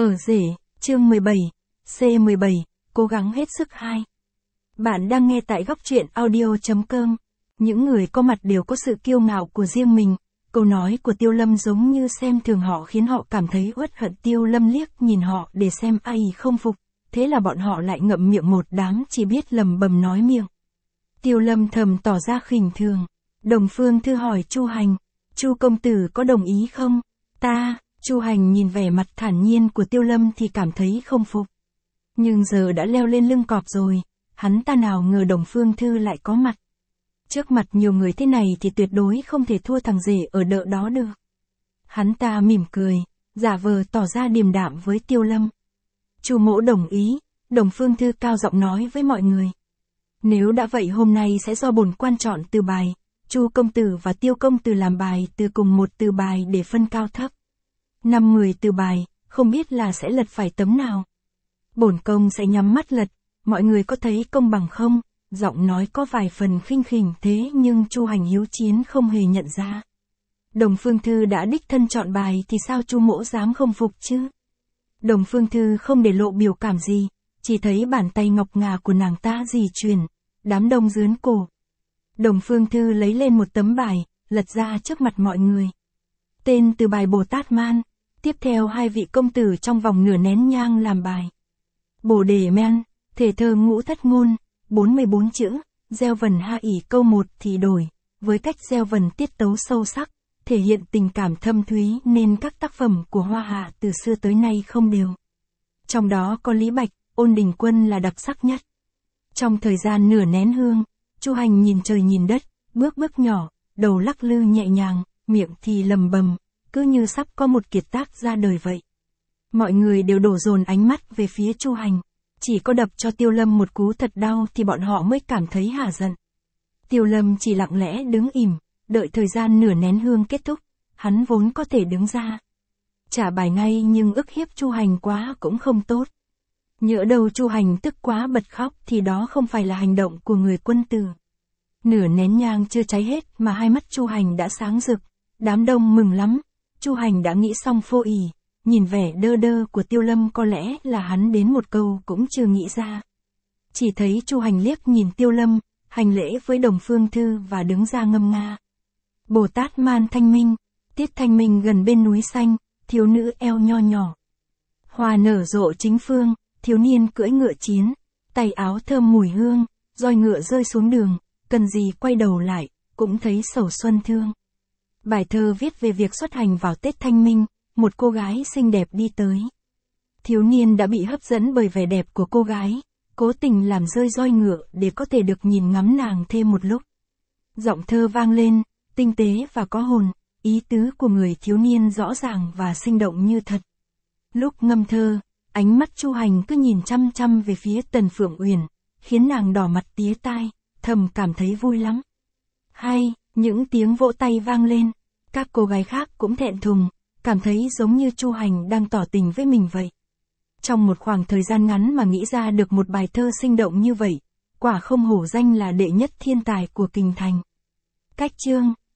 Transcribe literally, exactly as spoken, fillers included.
Ở rể, chương mười bảy, C mười bảy, cố gắng hết sức hai. Bạn đang nghe tại góc truyện audio chấm com. Những người có mặt đều có sự kiêu ngạo của riêng mình. Câu nói của Tiêu Lâm giống như xem thường họ khiến họ cảm thấy uất hận. Tiêu Lâm liếc nhìn họ để xem ai không phục. Thế là bọn họ lại ngậm miệng một đám chỉ biết lầm bầm nói miệng. Tiêu Lâm thầm tỏ ra khinh thường. Đồng Phương Thư hỏi Chu Hành. Chu công tử có đồng ý không? Ta, Chu Hành nhìn vẻ mặt thản nhiên của Tiêu Lâm thì cảm thấy không phục. Nhưng giờ đã leo lên lưng cọp rồi, hắn ta nào ngờ Đồng Phương Thư lại có mặt. Trước mặt nhiều người thế này thì tuyệt đối không thể thua thằng rể ở đợ đó được. Hắn ta mỉm cười, giả vờ tỏ ra điềm đạm với Tiêu Lâm. Chu mỗ đồng ý, Đồng Phương Thư cao giọng nói với mọi người. Nếu đã vậy hôm nay sẽ do bổn quan chọn từ bài, Chu công tử và Tiêu công tử làm bài từ cùng một từ bài để phân cao thấp. Năm mười từ bài, không biết là sẽ lật phải tấm nào. Bổn công sẽ nhắm mắt lật, mọi người có thấy công bằng không? Giọng nói có vài phần khinh khỉnh thế nhưng Chu Hành hiếu chiến không hề nhận ra. Đồng Phương Thư đã đích thân chọn bài thì sao Chu mỗ dám không phục chứ? Đồng Phương Thư không để lộ biểu cảm gì, chỉ thấy bàn tay ngọc ngà của nàng ta rì chuyển, đám đông rướn cổ. Đồng Phương Thư lấy lên một tấm bài, lật ra trước mặt mọi người. Tên từ bài Bồ Tát Man, tiếp theo hai vị công tử trong vòng nửa nén nhang làm bài. Bồ đề men, thể thơ ngũ thất ngôn, bốn mươi bốn chữ, gieo vần ha ỷ câu một thì đổi, với cách gieo vần tiết tấu sâu sắc, thể hiện tình cảm thâm thúy nên các tác phẩm của Hoa Hạ từ xưa tới nay không đều. Trong đó có Lý Bạch, Ôn Đình Quân là đặc sắc nhất. Trong thời gian nửa nén hương, Chu Hành nhìn trời nhìn đất, bước bước nhỏ, đầu lắc lư nhẹ nhàng, miệng thì lầm bầm, cứ như sắp có một kiệt tác ra đời vậy. Mọi người đều đổ dồn ánh mắt về phía Chu Hành, chỉ có đập cho Tiêu Lâm một cú thật đau thì bọn họ mới cảm thấy hả giận. Tiêu Lâm chỉ lặng lẽ đứng ỉm, đợi thời gian nửa nén hương kết thúc, hắn vốn có thể đứng ra trả bài ngay nhưng ức hiếp Chu Hành quá cũng không tốt. Nhỡ đâu Chu Hành tức quá bật khóc thì đó không phải là hành động của người quân tử. Nửa nén nhang chưa cháy hết mà hai mắt Chu Hành đã sáng rực, đám đông mừng lắm. Chu Hành đã nghĩ xong phô ỷ, nhìn vẻ đơ đơ của Tiêu Lâm có lẽ là hắn đến một câu cũng chưa nghĩ ra. Chỉ thấy Chu Hành liếc nhìn Tiêu Lâm, hành lễ với Đồng Phương Thư và đứng ra ngâm nga. Bồ Tát Man thanh minh, tiết thanh minh gần bên núi xanh, thiếu nữ eo nho nhỏ. Hoa nở rộ chính phương, thiếu niên cưỡi ngựa chiến, tay áo thơm mùi hương, roi ngựa rơi xuống đường, cần gì quay đầu lại, cũng thấy sầu xuân thương. Bài thơ viết về việc xuất hành vào Tết Thanh Minh, một cô gái xinh đẹp đi tới. Thiếu niên đã bị hấp dẫn bởi vẻ đẹp của cô gái, cố tình làm rơi roi ngựa để có thể được nhìn ngắm nàng thêm một lúc. Giọng thơ vang lên, tinh tế và có hồn, ý tứ của người thiếu niên rõ ràng và sinh động như thật. Lúc ngâm thơ, ánh mắt Chu Hành cứ nhìn chăm chăm về phía Tần Phượng Uyển, khiến nàng đỏ mặt tía tai, thầm cảm thấy vui lắm. Hay, những tiếng vỗ tay vang lên, các cô gái khác cũng thẹn thùng, cảm thấy giống như Chu Hành đang tỏ tình với mình vậy. Trong một khoảng thời gian ngắn mà nghĩ ra được một bài thơ sinh động như vậy, quả không hổ danh là đệ nhất thiên tài của kinh thành. Cách chương